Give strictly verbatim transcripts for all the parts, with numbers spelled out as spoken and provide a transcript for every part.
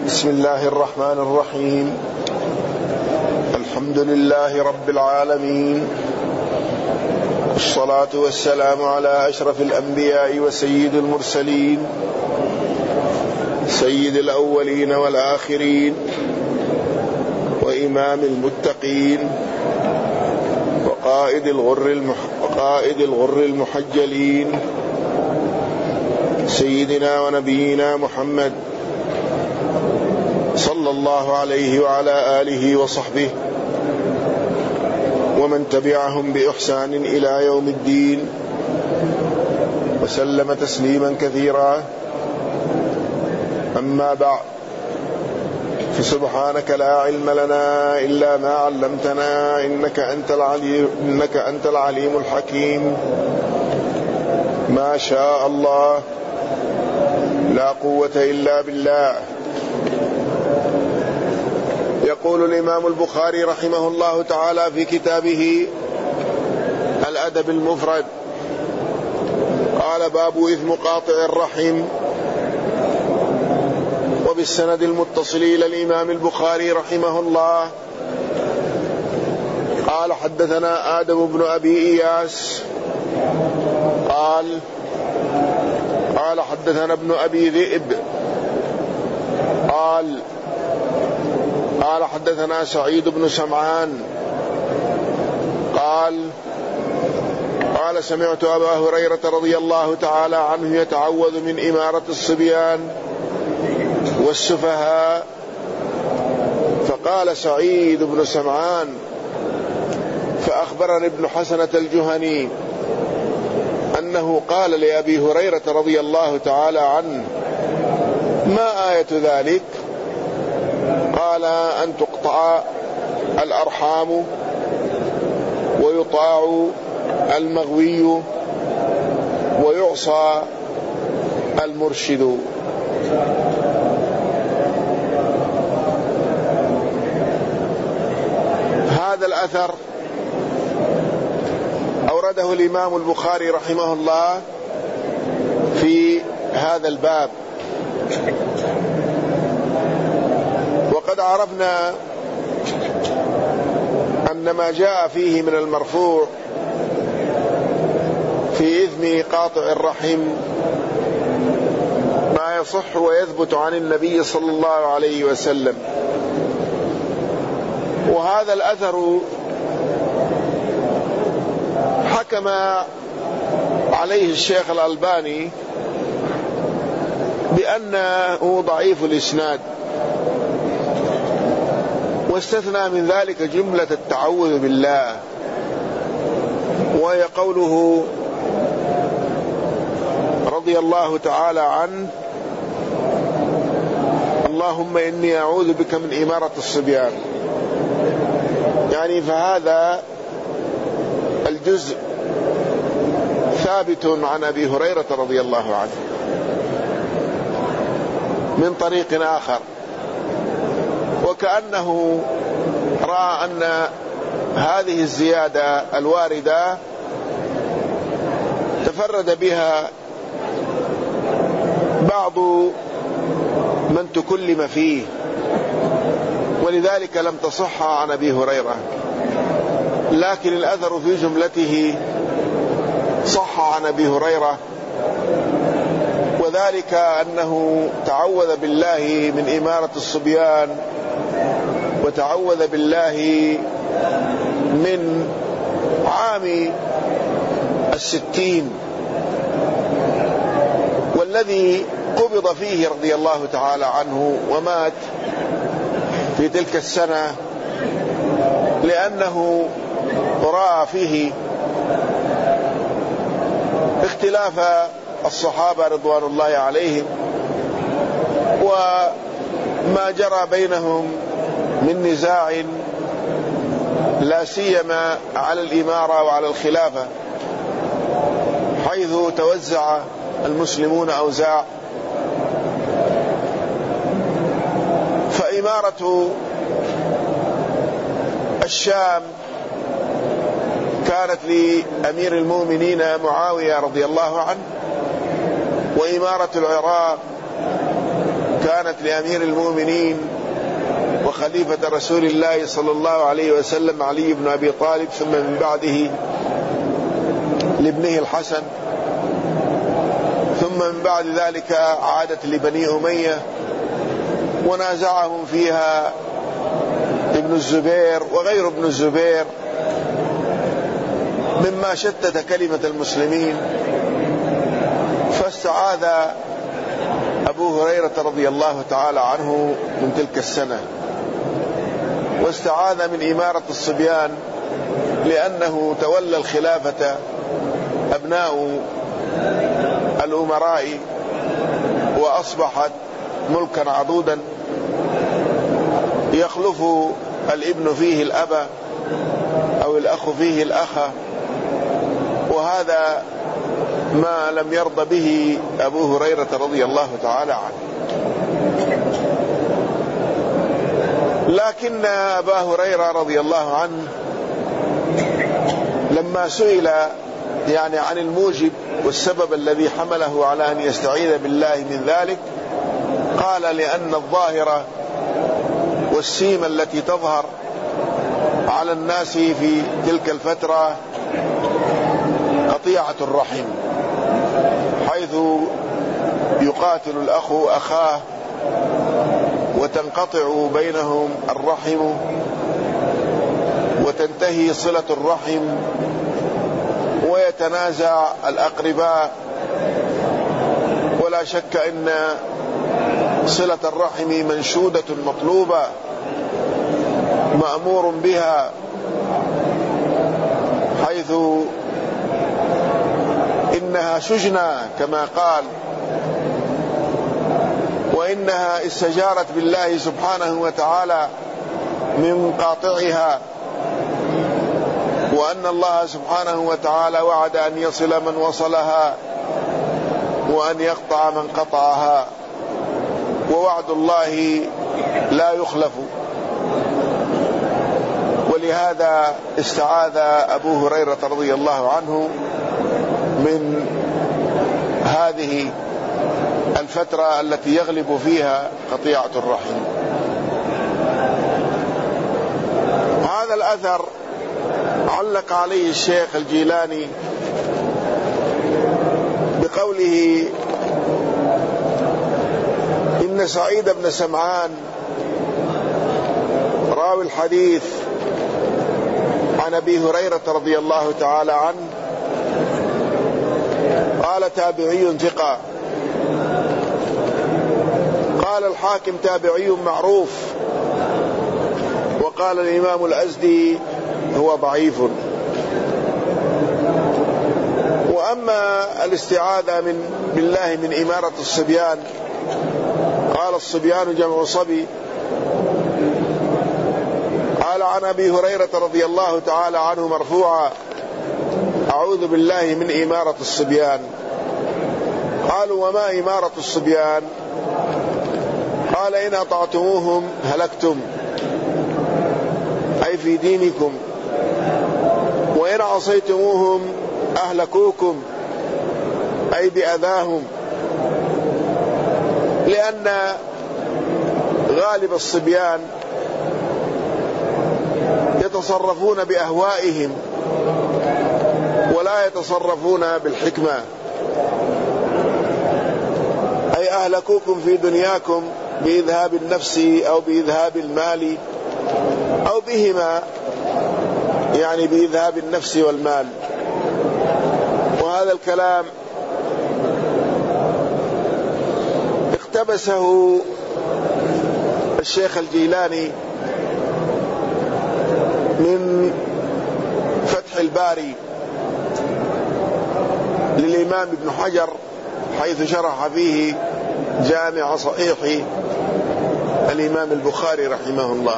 بسم الله الرحمن الرحيم. الحمد لله رب العالمين، والصلاة والسلام على أشرف الأنبياء وسيد المرسلين، سيد الأولين والآخرين، وإمام المتقين، وقائد الغر المح... وقائد الغر المحجلين، سيدنا ونبينا محمد صلى الله عليه وعلى آله وصحبه ومن تبعهم بإحسان إلى يوم الدين، وسلم تسليما كثيرا. أما بعد، فسبحانك لا علم لنا إلا ما علمتنا، إنك أنت العليم, إنك أنت العليم الحكيم. ما شاء الله، لا قوة إلا بالله. يقول الإمام البخاري رحمه الله تعالى في كتابه الأدب المفرد، قال: باب إثم قاطع الرحم. وبالسند المتصل إلى الإمام البخاري رحمه الله قال: حدثنا آدم بن أبي إياس قال قال حدثنا ابن أبي ذئب قال قال حدثنا سعيد بن سمعان قال قال سمعت أبا هريرة رضي الله تعالى عنه يتعوذ من إمارة الصبيان والسفهاء. فقال سعيد بن سمعان: فأخبرني ابن حسنة الجهني أنه قال لأبي هريرة رضي الله تعالى عنه: ما آية ذلك؟ قال: أن تقطع الأرحام ويطاع المغوي ويعصى المرشد. هذا الأثر أورده الإمام البخاري رحمه الله في هذا الباب. وقد عرفنا أن ما جاء فيه من المرفوع في إثم قاطع الرحم ما يصح ويثبت عن النبي صلى الله عليه وسلم. وهذا الأثر حكم عليه الشيخ الألباني بأنه ضعيف الإسناد، واستثنى من ذلك جملة التعوذ بالله، وهي قوله رضي الله تعالى عنه: اللهم إني أعوذ بك من إمارة الصبيان. يعني فهذا الجزء ثابت عن أبي هريرة رضي الله عنه من طريق آخر، وكأنه رأى أن هذه الزيادة الواردة تفرد بها بعض من تكلم فيه، ولذلك لم تصح عن أبي هريرة، لكن الأثر في جملته صح عن أبي هريرة، وذلك أنه تعوذ بالله من إمارة الصبيان، وتعوذ بالله من عام الستين، والذي قبض فيه رضي الله تعالى عنه ومات في تلك السنة، لأنه رأى فيه اختلاف الصحابة رضوان الله عليهم وما جرى بينهم من نزاع، لا سيما على الإمارة وعلى الخلافة، حيث توزع المسلمون أوزاع. فإمارة الشام كانت لأمير المؤمنين معاوية رضي الله عنه، وإمارة العراق كانت لأمير المؤمنين وخليفة رسول الله صلى الله عليه وسلم علي بن أبي طالب، ثم من بعده لابنه الحسن، ثم من بعد ذلك عادت لبني أمية ونازعهم فيها ابن الزبير وغير ابن الزبير مما شتت كلمة المسلمين. فاستعاذ أبو هريرة رضي الله تعالى عنه من تلك السنة، واستعاذ من إمارة الصبيان، لأنه تولى الخلافة أبناء الأمراء وأصبحت ملكا عضودا يخلف الابن فيه الأب أو الأخ فيه الأخ، وهذا ما لم يرضى به أبو هريرة رضي الله تعالى عنه. لكن أبا هريرة رضي الله عنه لما سئل يعني عن الموجب والسبب الذي حمله على أن يستعيذ بالله من ذلك، قال: لأن الظاهرة والسيمة التي تظهر على الناس في تلك الفترة قطيعة الرحم، حيث يقاتل الأخ أخاه وتنقطع بينهم الرحم وتنتهي صلة الرحم ويتنازع الأقرباء. ولا شك أن صلة الرحم منشودة مطلوبة مأمور بها، حيث إنها شجنة كما قال، وإنها استجارت بالله سبحانه وتعالى من قاطعها، وأن الله سبحانه وتعالى وعد أن يصل من وصلها وأن يقطع من قطعها، ووعد الله لا يخلف. ولهذا استعاذ أبو هريرة رضي الله عنه من هذه الفترة التي يغلب فيها قطيعة الرحم. هذا الأثر علق عليه الشيخ الجيلاني بقوله: إن سعيد بن سمعان راوي الحديث عن أبي هريرة رضي الله تعالى عنه قال: تابعي ثقة. قال الحاكم: تابعي معروف. وقال الإمام الأزدي: هو ضعيف. وأما الاستعاذة من بالله من إمارة الصبيان، قال: الصبيان جمع صبي. قال عن أبي هريرة رضي الله تعالى عنه مرفوعا: أعوذ بالله من إمارة الصبيان. قالوا: وما إمارة الصبيان؟ قال: إن أطعتموهم هلكتم، أي في دينكم، وإن عصيتموهم أهلكوكم، أي بأذاهم، لأن غالب الصبيان يتصرفون بأهوائهم ولا يتصرفون بالحكمة، أي أهلكوكم في دنياكم بإذهاب النفس أو بإذهاب المال أو بهما، يعني بإذهاب النفس والمال. وهذا الكلام اقتبسه الشيخ الجيلاني من فتح الباري للإمام ابن حجر، حيث شرح فيه جامع صحيح الإمام البخاري رحمه الله.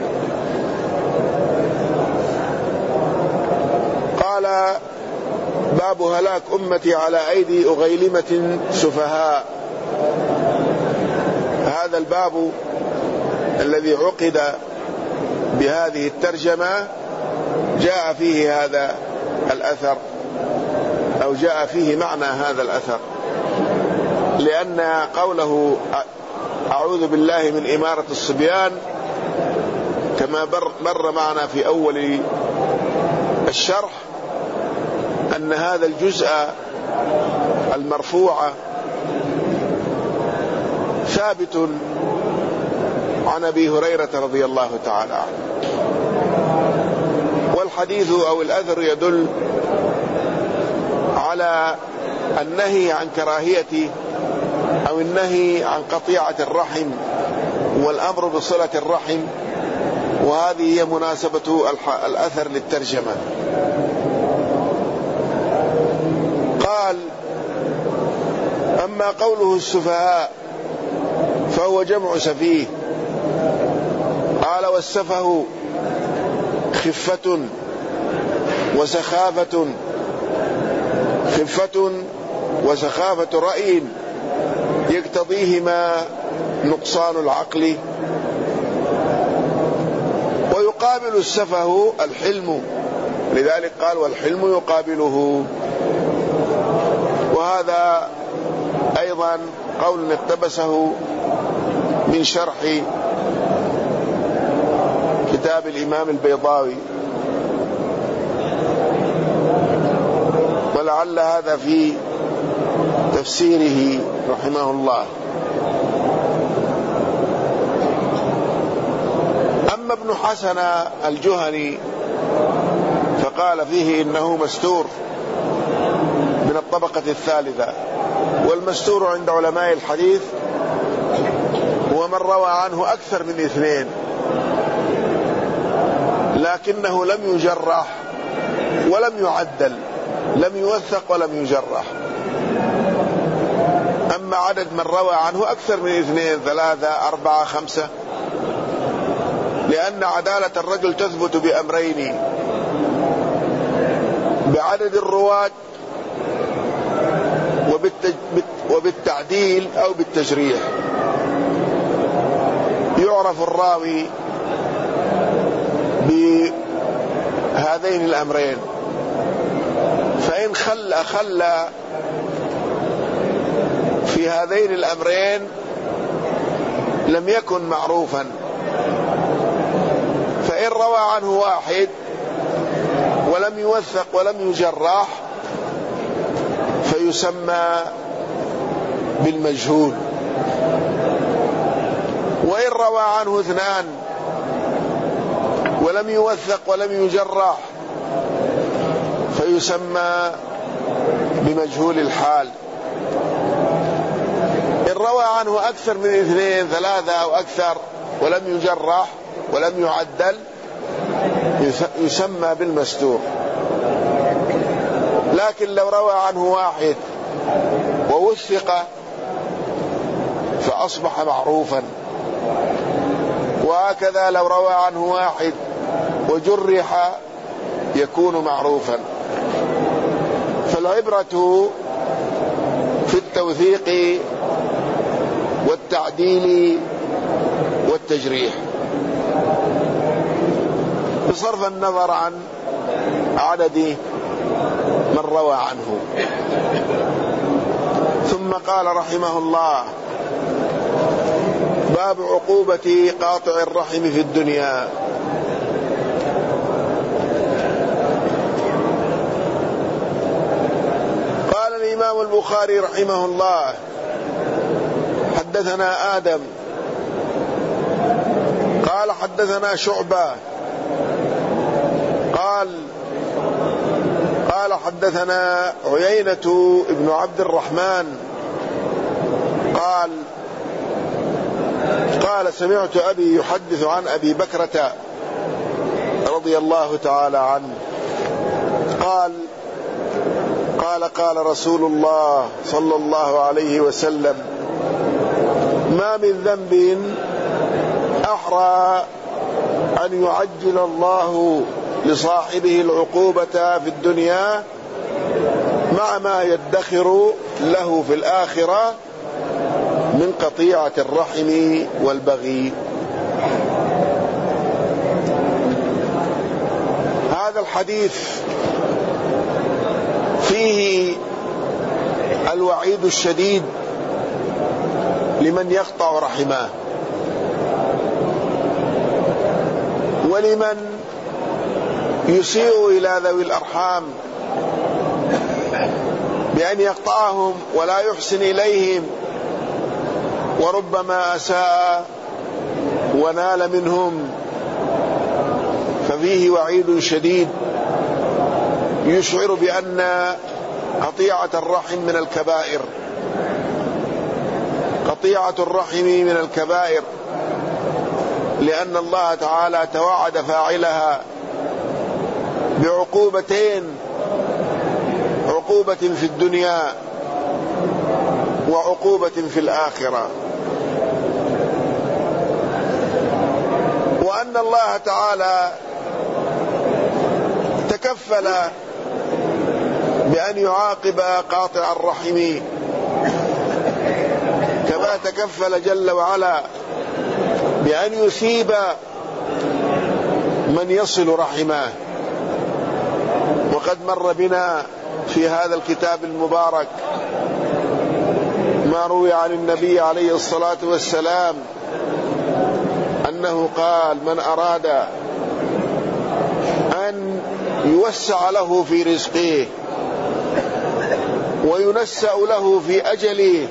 قال: باب هلاك أمتي على أيدي أغيلمة سفهاء. هذا الباب الذي عقد بهذه الترجمة جاء فيه هذا الأثر، أو جاء فيه معنى هذا الأثر، لأن قوله أعوذ بالله من إمارة الصبيان كما مر معنا في أول الشرح أن هذا الجزء المرفوع ثابت عن أبي هريرة رضي الله تعالى عنه، والحديث أو الأثر يدل على النهي عن كراهية أو النهي عن قطيعة الرحم والأمر بصلة الرحم، وهذه هي مناسبة الأثر للترجمة. قال: أما قوله السفهاء فهو جمع سفيه. قال: والسفه خفة وسخافة، خفة وسخافة رأي يقتضيهما نقصان العقل، ويقابل السفه الحلم، لذلك قال: والحلم يقابله. وهذا أيضا قول اقتبسه من شرح كتاب الإمام البيضاوي، ولعل هذا في تفسيره رحمه الله. أما ابن حسن الجهني فقال فيه إنه مستور من الطبقة الثالثة، والمستور عند علماء الحديث هو من روى عنه أكثر من اثنين لكنه لم يجرح ولم يعدل، لم يوثق ولم يجرح. أما عدد من روى عنه أكثر من اثنين ثلاثة أربعة خمسة، لأن عدالة الرجل تثبت بأمرين: بعدد الرواة وبالتعديل أو بالتجريح. يعرف الراوي بهذين الأمرين، فإن خل خل في هذين الأمرين لم يكن معروفا، فإن روى عنه واحد ولم يوثق ولم يجرح فيسمى بالمجهول، وإن روى عنه اثنان ولم يوثق ولم يجرح فيسمى بمجهول الحال. إن روى عنه أكثر من اثنين ثلاثة أو أكثر ولم يجرح ولم يعدل يسمى بالمستور. لكن لو روى عنه واحد ووثق فأصبح معروفا، وهكذا لو روى عنه واحد وجرح يكون معروفا. فالعبرة في التوثيق والتعديل والتجريح بصرف النظر عن عدد من روى عنه. ثم قال رحمه الله: باب عقوبة قاطع الرحم في الدنيا. قال الإمام البخاري رحمه الله: حدثنا آدم قال حدثنا شعبة قال قال حدثنا عيينة ابن عبد الرحمن قال قال سمعت أبي يحدث عن أبي بكرة رضي الله تعالى عنه قال قال قال رسول الله صلى الله عليه وسلم: ما من ذنب أحرى أن يعجل الله لصاحبه العقوبة في الدنيا مع ما يدخر له في الآخرة من قطيعة الرحم والبغي. هذا الحديث فيه الوعيد الشديد لمن يقطع رحمه، ولمن يسيء إلى ذوي الأرحام بأن يقطعهم ولا يحسن إليهم، وربما أساء ونال منهم، ففيه وعيد شديد يشعر بأن قطيعة الرحم من الكبائر، قطيعة الرحم من الكبائر، لأن الله تعالى توعد فاعلها بعقوبتين، عقوبة في الدنيا وعقوبة في الآخرة. وأن الله تعالى تكفل بأن يعاقب قاطع الرحم، كما تكفل جل وعلا بأن يثيب من يصل رحمه. وقد مر بنا في هذا الكتاب المبارك ما روي عن النبي عليه الصلاة والسلام أنه قال: من أراد أن يوسع له في رزقه وينسأ له في أجله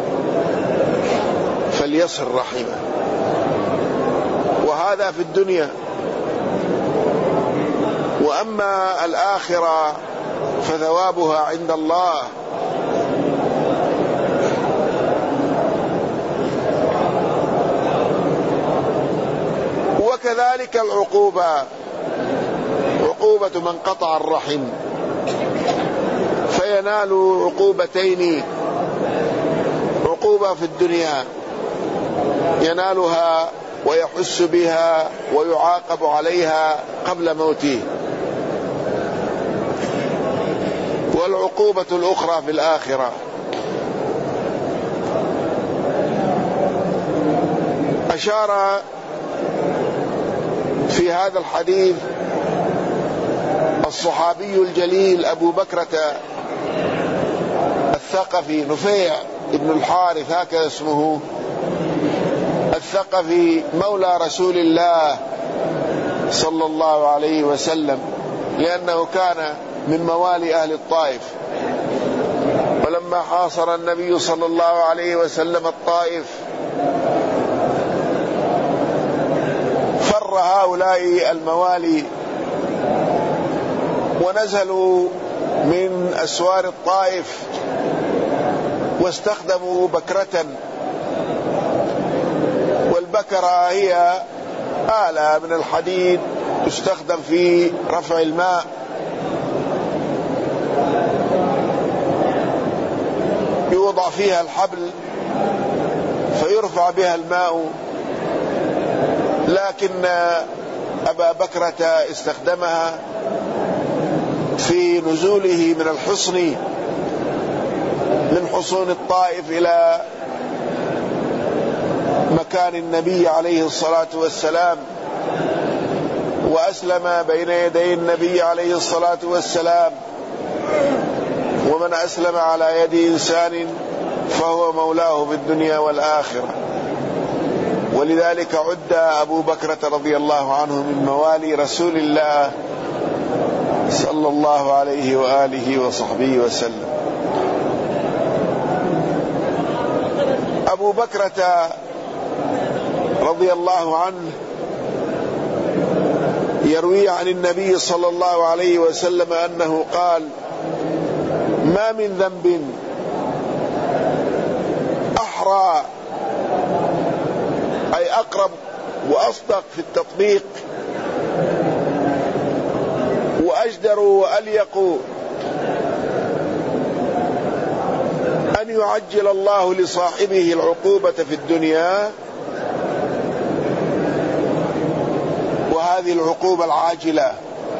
فليصل رحمه. وهذا في الدنيا. وأما الآخرة فثوابها عند الله. وكذلك العقوبة، عقوبة من قطع الرحم فينال عقوبتين: عقوبة في الدنيا ينالها ويحس بها ويعاقب عليها قبل موته، والعقوبة الأخرى في الآخرة. أشار في هذا الحديث الصحابي الجليل أبو بكرة الثقفي، نفيع ابن الحارث هكذا اسمه، الثقفي مولى رسول الله صلى الله عليه وسلم، لأنه كان من موالي أهل الطائف. ولما حاصر النبي صلى الله عليه وسلم الطائف فر هؤلاء الموالي ونزلوا من أسوار الطائف واستخدموا بكرة، والبكرة هي آلة من الحديد تستخدم في رفع الماء، يوضع فيها الحبل فيرفع بها الماء. لكن أبا بكرة استخدمها في نزوله من الحصن، من حصون الطائف إلى مكان النبي عليه الصلاة والسلام، وأسلم بين يدي النبي عليه الصلاة والسلام. ومن أسلم على يد إنسان فهو مولاه في الدنيا والآخرة. ولذلك عد أبو بكرة رضي الله عنه من موالي رسول الله صلى الله عليه وآله وصحبه وسلم. أبو بكرة رضي الله عنه يروي عن النبي صلى الله عليه وسلم أنه قال: ما من ذنب أحرى، أي أقرب وأصدق في التطبيق، وأجدر وأليق أن يعجل الله لصاحبه العقوبة في الدنيا، وهذه العقوبة العاجلة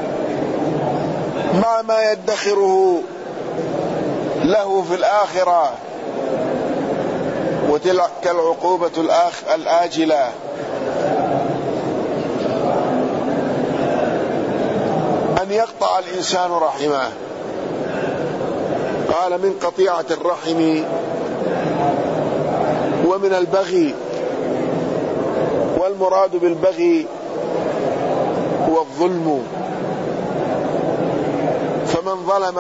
مع ما يدخره له في الآخرة، وتلك العقوبة الآجلة. أن يقطع الإنسان رحمه. قال: من قطيعة الرحم ومن البغي، والمراد بالبغي هو الظلم، فمن ظلم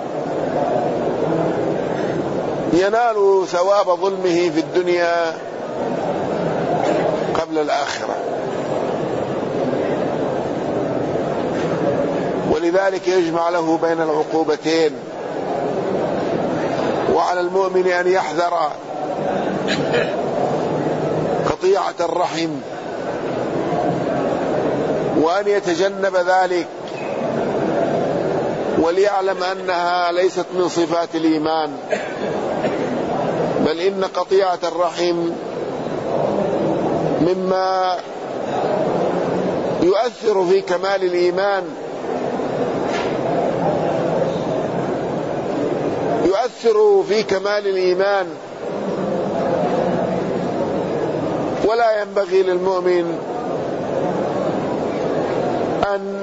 ينال ثواب ظلمه في الدنيا قبل الآخرة. ولذلك يجمع له بين العقوبتين. وعلى المؤمن أن يحذر قطيعة الرحم وأن يتجنب ذلك، وليعلم أنها ليست من صفات الإيمان، بل إن قطيعة الرحم مما يؤثر في كمال الإيمان، يؤثر في كمال الإيمان. ولا ينبغي للمؤمن أن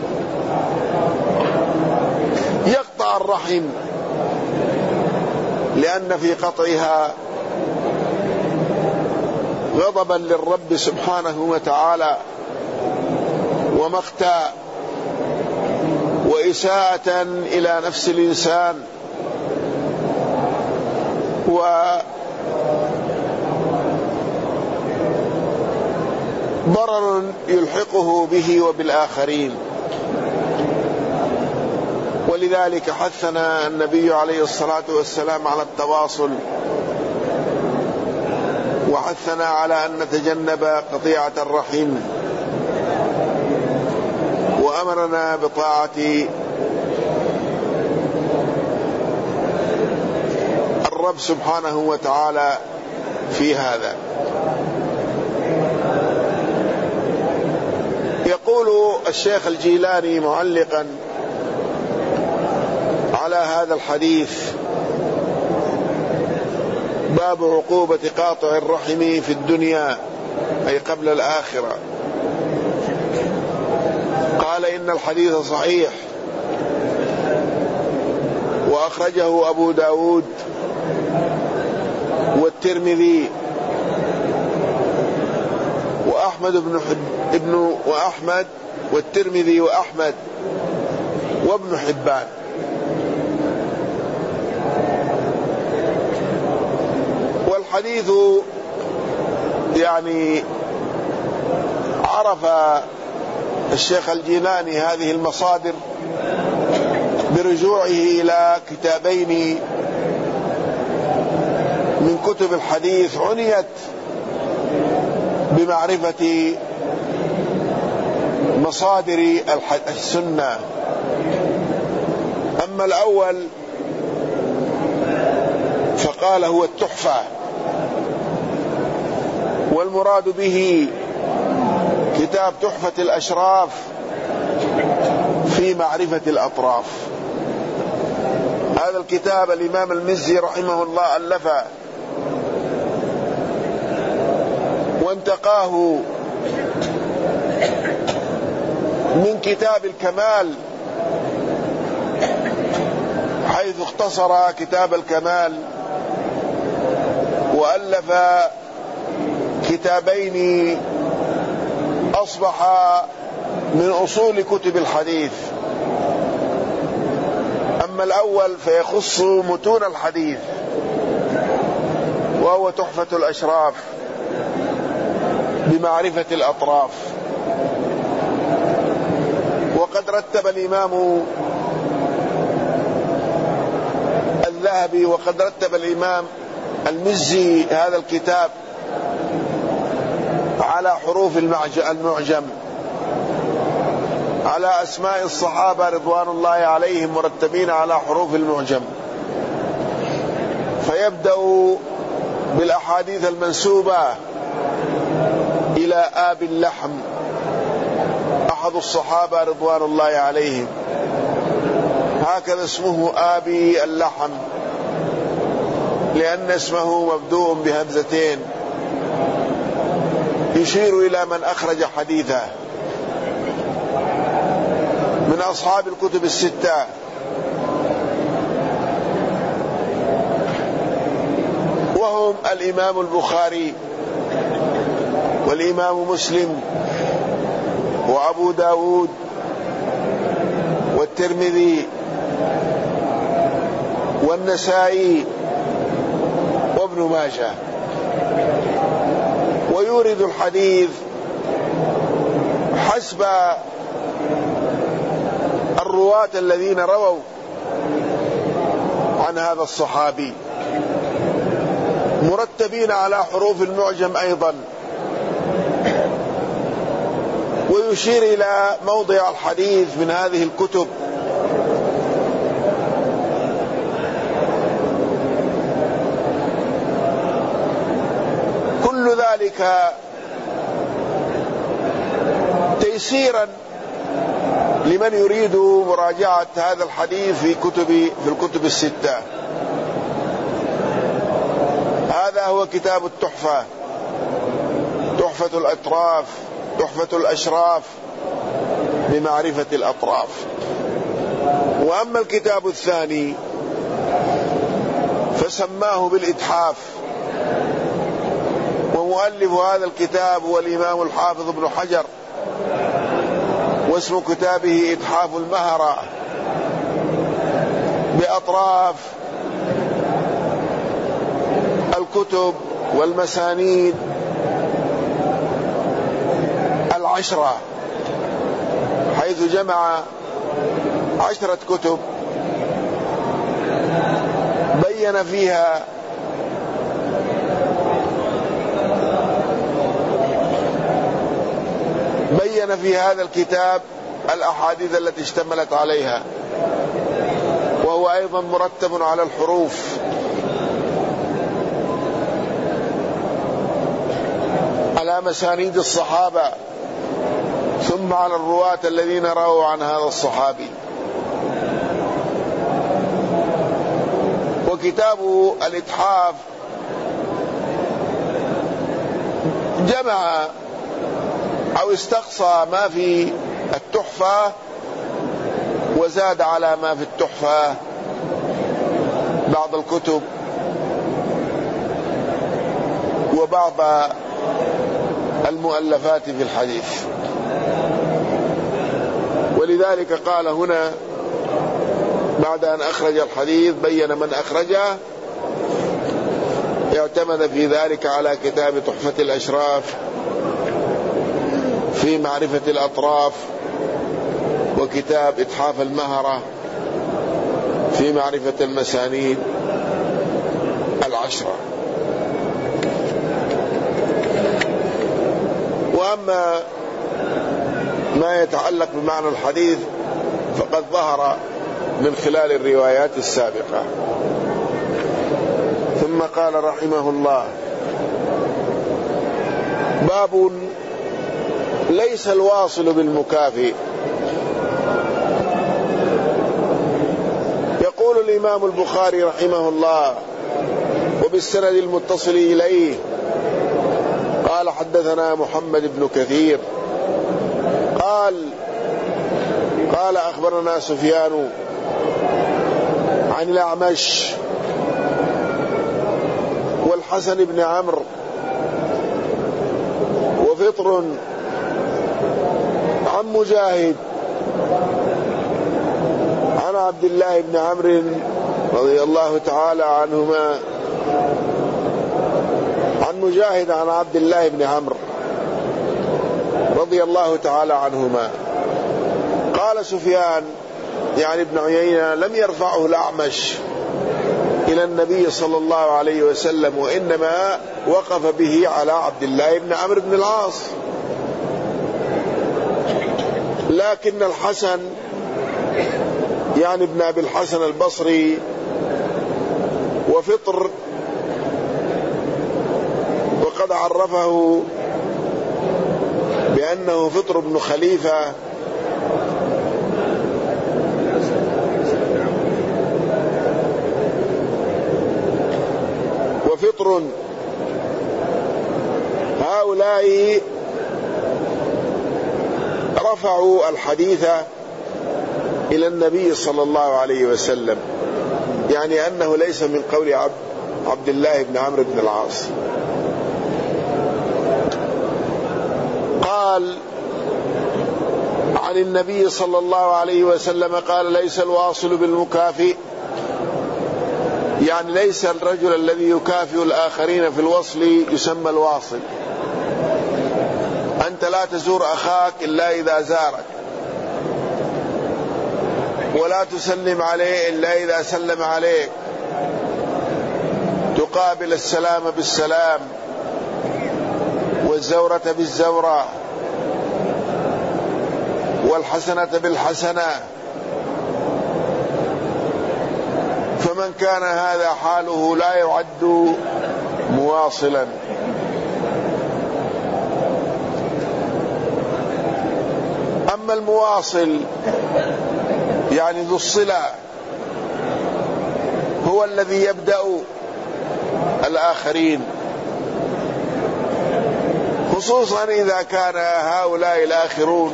يقطع الرحم، لأن في قطعها غضبا للرب سبحانه وتعالى ومقتا وإساءة إلى نفس الإنسان وضرر يلحقه به وبالآخرين. ولذلك حثنا النبي عليه الصلاة والسلام على التواصل، وحثنا على أن نتجنب قطيعة الرحم، وأمرنا بطاعة الرب سبحانه وتعالى في هذا. يقول الشيخ الجيلاني معلقا على هذا الحديث: باب عقوبة قاطع الرحم في الدنيا، أي قبل الآخرة. قال: إن الحديث صحيح، وأخرجه أبو داود والترمذي وأحمد بن ابن وأحمد والترمذي وأحمد وابن حبان. والحديث يعني عرف الشيخ الجيلاني هذه المصادر برجوعه إلى كتابين من كتب الحديث عنيت بمعرفة مصادر السنة. أما الأول فقال هو التحفة، والمراد به كتاب تحفة الأشراف في معرفة الأطراف. هذا الكتاب الإمام المزي رحمه الله ألفه وانتقاه من كتاب الكمال، حيث اختصر كتاب الكمال وألف كتابين أصبح من أصول كتب الحديث. أما الأول فيخص متون الحديث، وهو تحفة الأشراف بمعرفة الأطراف. وقد رتب الإمام الذهبي وقد رتب الإمام المزي هذا الكتاب على حروف المعجم، على أسماء الصحابة رضوان الله عليهم مرتبين على حروف المعجم. فيبدأ بالأحاديث المنسوبة إلى آب اللحم أحد الصحابة رضوان الله عليهم، هكذا اسمه آبي اللحم، لأن اسمه مبدوء بهمزتين يشير إلى من أخرج حديثه من أصحاب الكتب الستة. وهم الإمام البخاري والإمام مسلم وأبو داود والترمذي والنسائي وابن ماجه. ويورد الحديث حسب الرواة الذين رووا عن هذا الصحابي، مرتبين على حروف المعجم أيضا، ويشير إلى موضع الحديث من هذه الكتب. كل ذلك تيسيرا لمن يريد مراجعة هذا الحديث في كتب في الكتب الستة. هذا هو كتاب التحفة، تحفة الأطراف، تحفة الأشراف بمعرفة الأطراف. وأما الكتاب الثاني فسماه بالإتحاف، ومؤلف هذا الكتاب هو الإمام الحافظ ابن حجر، واسم كتابه إتحاف المهرة بأطراف الكتب والمسانيد العشرة، حيث جمع عشرة كتب بين فيها بين في هذا الكتاب الأحاديث التي اشتملت عليها، وهو أيضا مرتب على الحروف، على مسانيد الصحابة، ثم على الرواة الذين رووا عن هذا الصحابي. وكتاب الإتحاف جمع أو استقصى ما في التحفة وزاد على ما في التحفة بعض الكتب وبعض المؤلفات في الحديث. ولذلك قال هنا بعد أن أخرج الحديث بين من أخرجه، اعتمد في ذلك على كتاب تحفة الأشراف في معرفة الأطراف، وكتاب إتحاف المهرة في معرفة المسانيد العشرة. وأما ما يتعلق بمعنى الحديث فقد ظهر من خلال الروايات السابقة. ثم قال رحمه الله: باب ليس الواصل بالمكافئ. يقول الإمام البخاري رحمه الله وبالسند المتصل إليه قال: حدثنا محمد بن كثير قال قال أخبرنا سفيان عن الأعمش والحسن بن عمرو وفطر عن مجاهد عن عبد الله بن عمرو رضي الله تعالى عنهما، عن مجاهد عن عبد الله بن عمرو رضي الله تعالى عنهما. قال سفيان يعني ابن عيينة: لم يرفعه الأعمش إلى النبي صلى الله عليه وسلم، وإنما وقف به على عبد الله بن عمرو بن العاص. لكن الحسن يعني ابن أبي الحسن البصري وفطر وقد عرفه بأنه فطر بن خليفة وفطر، هؤلاء رفعوا الحديث إلى النبي صلى الله عليه وسلم، يعني أنه ليس من قول عبد عبد الله بن عمرو بن العاص. قال عن النبي صلى الله عليه وسلم قال ليس الواصل بالمكافئ، يعني ليس الرجل الذي يكافئ الآخرين في الوصل يسمى الواصل. أنت لا تزور أخاك إلا إذا زارك، ولا تسلم عليه إلا إذا سلم عليك، تقابل السلام بالسلام والزورة بالزورة والحسنة بالحسنة. فمن كان هذا حاله لا يعد مواصلا. أما المواصل يعني ذو الصلة هو الذي يبدأ الآخرين، خصوصا إذا كان هؤلاء الآخرون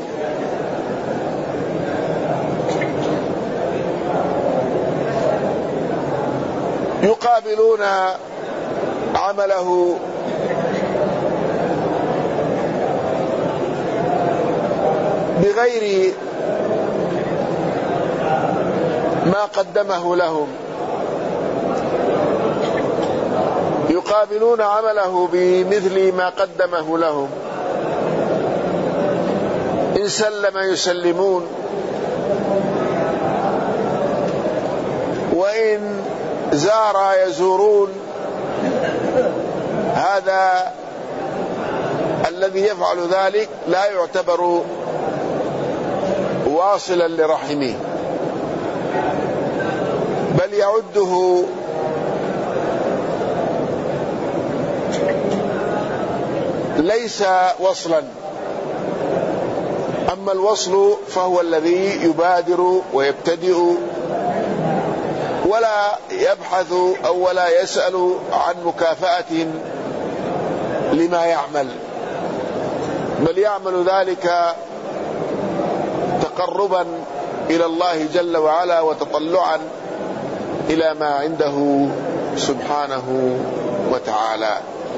يقابلون عمله بغير ما قدمه لهم، يقابلون عمله بمثل ما قدمه لهم. إن سلم يسلمون، وإن زار يزورون. هذا الذي يفعل ذلك لا يعتبر واصلا لرحمه، بل يعده ليس وصلا. أما الوصل فهو الذي يبادر ويبتدئ ولا يبحث أو ولا يسأل عن مكافأة لما يعمل، بل يعمل ذلك تقربا إلى الله جل وعلا وتطلعا إلى ما عنده سبحانه وتعالى.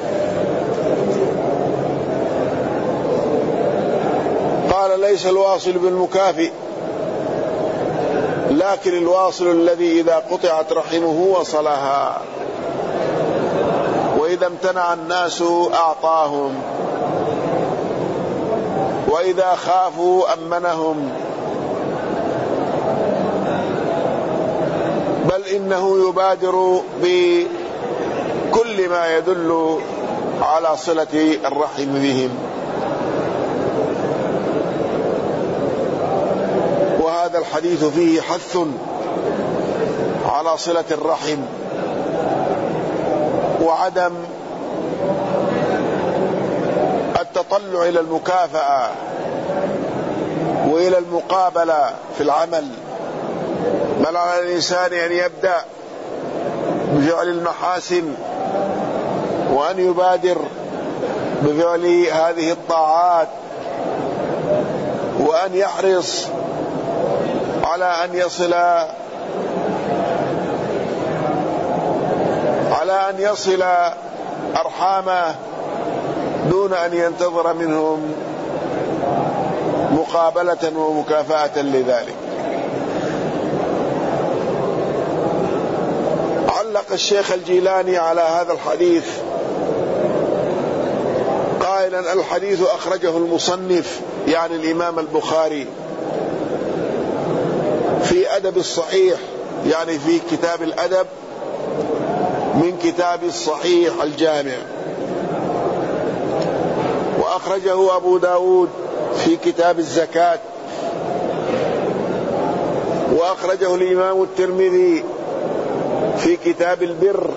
قال ليس الواصل بالمكافئ، لكن الواصل الذي إذا قطعت رحمه وصلها، وإذا امتنع الناس أعطاهم، وإذا خافوا أمنهم، بل إنه يبادر بكل ما يدل على صلة الرحم بهم. وهذا الحديث فيه حث على صلة الرحم وعدم التطلع إلى المكافأة وإلى المقابلة في العمل، بل على الإنسان أن يبدأ بفعل المحاسن وأن يبادر بفعل هذه الطاعات، وأن يحرص على أن يصل على أن يصل أرحامه دون أن ينتظر منهم مقابلة ومكافأة لذلك. علق الشيخ الجيلاني على هذا الحديث قائلا: الحديث أخرجه المصنف يعني الإمام البخاري في أدب الصحيح، يعني في كتاب الأدب من كتاب الصحيح الجامع، وأخرجه أبو داود في كتاب الزكاة، وأخرجه الإمام الترمذي في كتاب البر.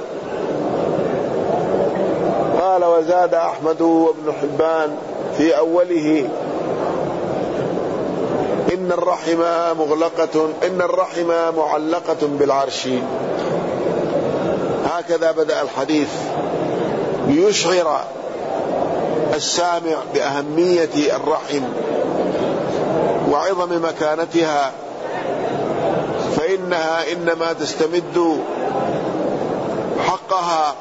قال: وزاد أحمد وابن حبان في أوله: إن الرحم مغلقة إن الرحم معلقة بالعرش. هكذا بدأ الحديث ليشعر السامع بأهمية الرحم وعظم مكانتها، فإنها إنما تستمد حقها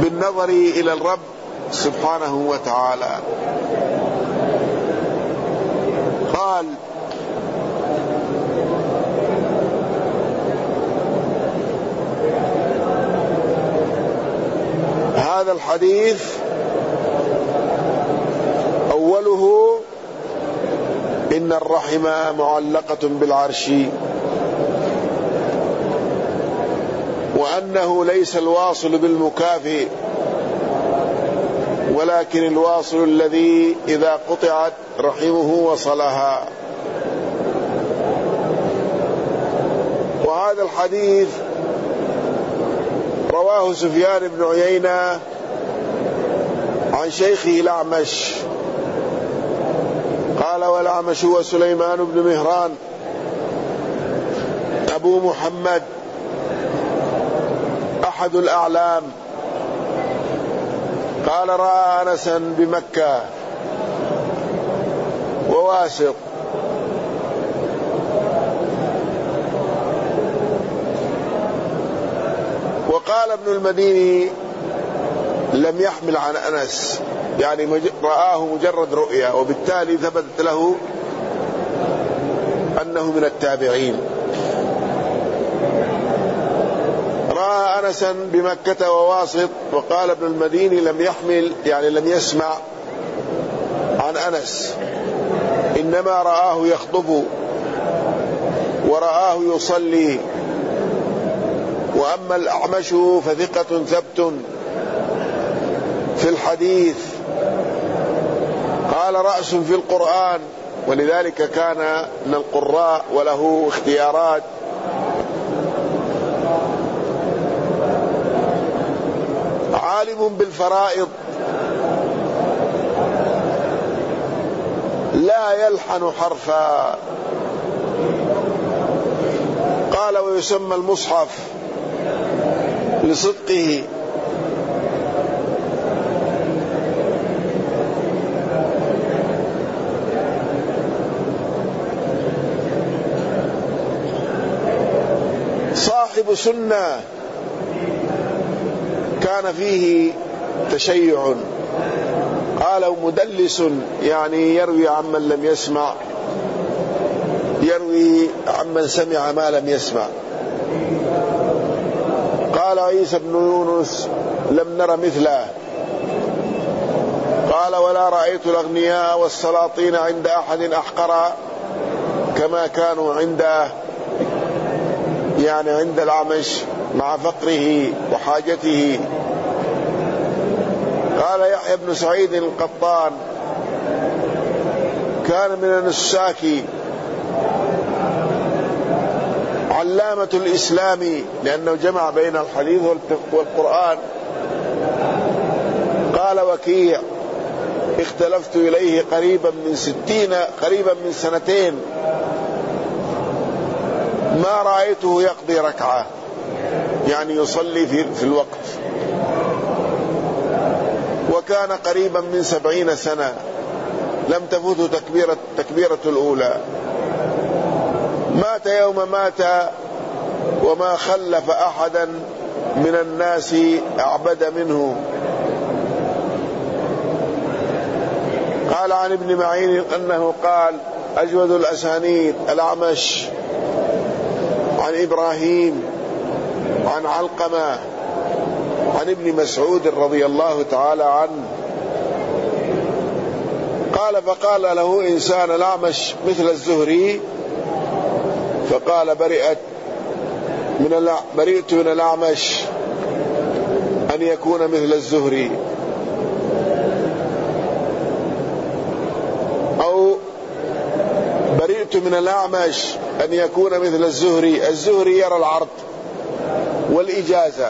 بالنظر إلى الرب سبحانه وتعالى. قال: هذا الحديث أوله: إن الرحم معلقة بالعرش، وأنه ليس الواصل بالمكافئ، ولكن الواصل الذي إذا قطعت رحمه وصلها. وهذا الحديث رواه سفيان بن عيينة عن شيخه الأعمش قال: والأعمش هو سليمان بن مهران أبو محمد أحد الأعلام، قال: رأى أنسا بمكة وواسط، وقال ابن المديني: لم يحمل عن أنس، يعني رآه مجرد رؤيا، وبالتالي ثبتت له أنه من التابعين. رأى أنسا بمكة وواسط، وقال ابن المديني: لم يحمل، يعني لم يسمع عن أنس، إنما رآه يخطب ورآه يصلي. وأما الأعمش فثقة ثبت في الحديث، قال: رأس في القرآن، ولذلك كان من القراء وله اختيارات. عالم بالفرائض، لا يلحن حرفا. قال: ويسمى المصحف لصدقه. صاحب سنة، كان فيه تشيع. قال: مدلس، يعني يروي عمن لم يسمع، يروي عمن سمع ما لم يسمع. قال عيسى بن يونس: لم نر مثله. قال: ولا رأيت الأغنياء والسلاطين عند أحد أحقر كما كانوا عنده، يعني عند الأعمش مع فقره وحاجته. قال يحيى بن سعيد القطان: كان من النساك، علامة الإسلام، لأنه جمع بين الحديث والقرآن. قال وكيع: اختلفت إليه قريبا من ستين قريبا من سنتين، ما رأيته يقضي ركعة، يعني يصلي في, في الوقت، وكان قريبا من سبعين سنة، لم تفوته تكبيرة, تكبيرة الأولى. مات يوم مات، وما خلف أحدا من الناس أعبد منه. قال عن ابن معين أنه قال: أجود الأسانيد الأعمش عن إبراهيم عن علقمة عن ابن مسعود رضي الله تعالى عنه. قال: فقال له إنسان: الأعمش مثل الزهري؟ فقال: برئت من برئت من الأعمش أن يكون مثل الزهري، أو برئت من الأعمش أن يكون مثل الزهري. الزهري يرى العرض والإجازة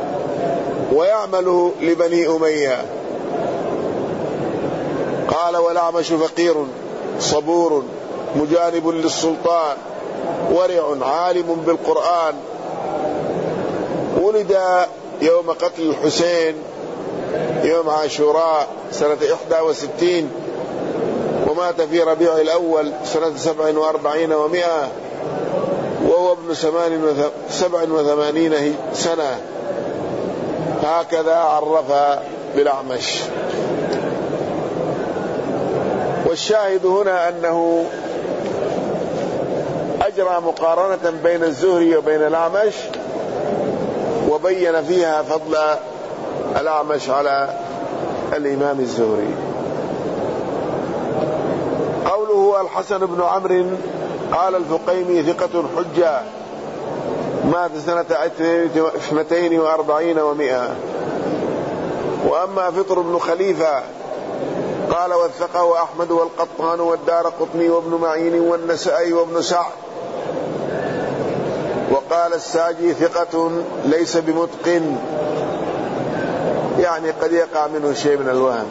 ويعمل لبني أمية. قال: والأعمش فقير صبور مجانب للسلطان ورع عالم بالقرآن، ولد يوم قتل الحسين يوم عاشوراء سنة إحدى وستين، ومات في ربيع الأول سنة سبع وأربعين ومئة، وهو ابن سبع وثمانين سنة. هكذا عرف بالأعمش. والشاهد هنا أنه أجرى مقارنة بين الزهري وبين الأعمش، وبين فيها فضل الأعمش على الإمام الزهري. قوله الحسن بن عمرو قال الفقيمي ثقة حجة، مات سنة اثنتين وأربعين ومئة. وأما فطر بن خليفة قال وثقه أحمد والقطان والدارقطني وابن معين والنسائي وابن سعد. وقال الساجي ثقة ليس بمتقن، يعني قد يقع منه شيء من الوهم.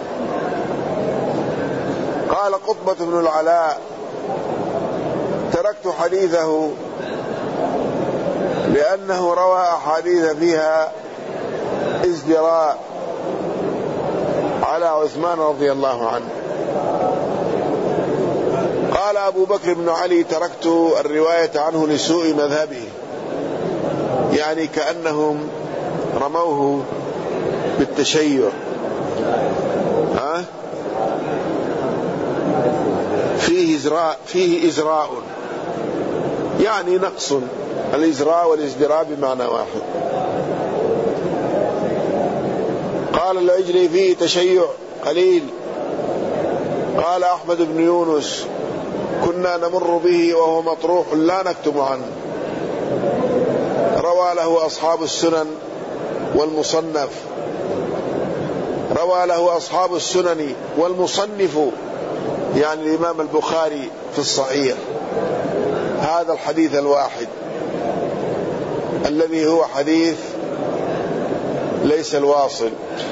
قال قطبة بن العلاء تركت حديثه لأنه روى أحاديث فيها ازدراء على عثمان رضي الله عنه. قال أبو بكر بن علي تركت الرواية عنه لسوء مذهبه، يعني كأنهم رموه بالتشيع. ها؟ فيه إزراء، فيه إزراء يعني نقص. الإزراء والازدراء بمعنى واحد. قال العجلي فيه تشيع قليل. قال أحمد بن يونس كنا نمر به وهو مطروح لا نكتم عنه. روى له أصحاب السنن والمصنف، روى له أصحاب السنن والمصنف يعني الإمام البخاري في الصحيح هذا الحديث الواحد الذي هو حديث ليس الواصل.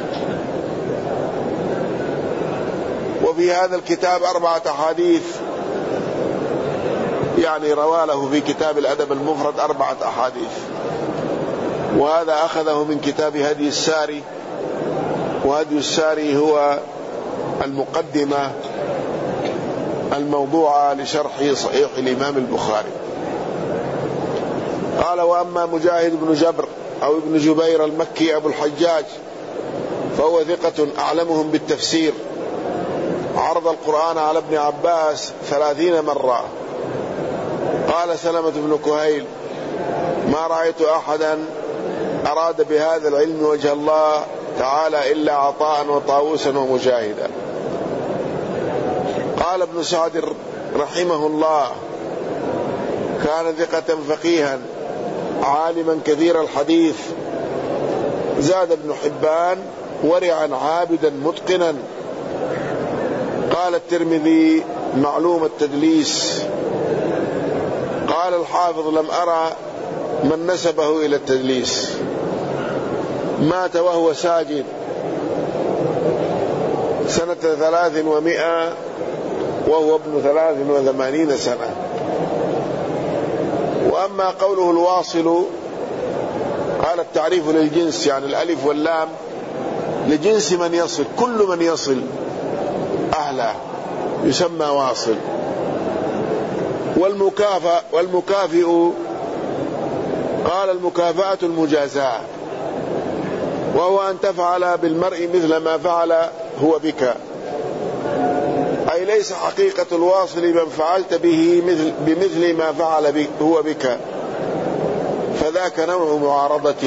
وفي هذا الكتاب أربعة أحاديث، يعني روى له في كتاب الأدب المفرد أربعة أحاديث، وهذا أخذه من كتاب هدي الساري، وهدي الساري هو المقدمة الموضوعة لشرح صحيح الإمام البخاري. قال وأما مجاهد بن جبر أو ابن جبير المكي أبو الحجاج فهو ثقة أعلمهم بالتفسير، عرض القرآن على ابن عباس ثلاثين مرة. قال سلمة بن كهيل ما رأيت أحدا أراد بهذا العلم وجه الله تعالى إلا عطاء وطاووسا ومجاهدا. قال ابن سعد رحمه الله كان ثقة فقيها عالما كثير الحديث. زاد ابن حبان ورعا عابدا متقنا. قال الترمذي معلوم التدليس. قال الحافظ لم أرى من نسبه إلى التدليس. مات وهو ساجد سنة ثلاث ومئة وهو ابن ثلاث وثمانين سنة. وأما قوله الواصل قال التعريف للجنس، يعني الألف واللام لجنس من يصل، كل من يصل أهله يسمى واصل. والمكافأ والمكافئ قال المكافأة المجازاة، وهو أن تفعل بالمرء مثل ما فعل هو بك، أي ليس حقيقة الواصل من فعلت به مثل بمثل ما فعل بك هو بك، فذاك نوع معارضة.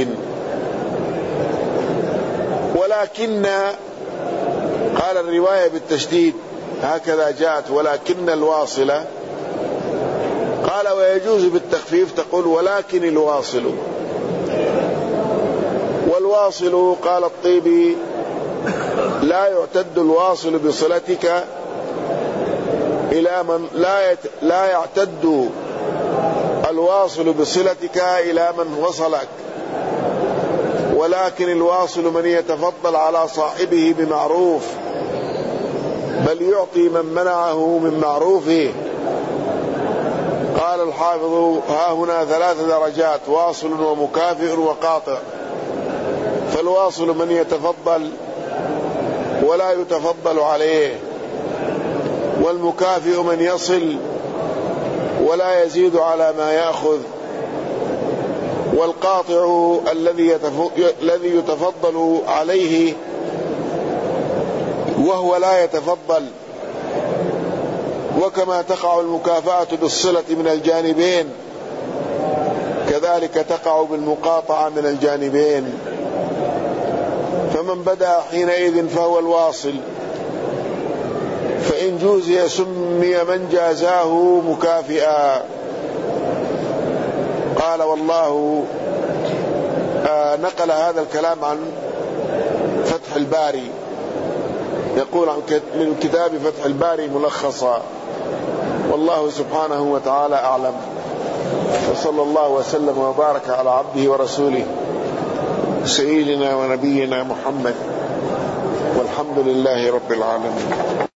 ولكن قال الرواية بالتشديد هكذا جاءت ولكن الواصلة. قال ويجوز بالتخفيف تقول ولكن الواصل. والواصل قال الطيبي لا يعتد الواصل بصلتك إلى من لا يت... لا يعتد الواصل بصلتك إلى من وصلك، ولكن الواصل من يتفضل على صاحبه بمعروف، بل يعطي من منعه من معروفه. قال الحافظ ها هنا ثلاث درجات: واصل ومكافئ وقاطع. فالواصل من يتفضل ولا يتفضل عليه، والمكافئ من يصل ولا يزيد على ما يأخذ، والقاطع الذي يتفضل عليه وهو لا يتفضل. وكما تقع المكافأة بالصلة من الجانبين كذلك تقع بالمقاطعة من الجانبين. فمن بدأ حينئذ فهو الواصل، فإن جوزي سمي من جازاه مكافئا. قال والله آه نقل هذا الكلام عن فتح الباري، يقول من كتاب فتح الباري ملخصا، والله سبحانه وتعالى أعلم. وصلى الله وسلم وبارك على عبده ورسوله سيدنا ونبينا محمد، والحمد لله رب العالمين.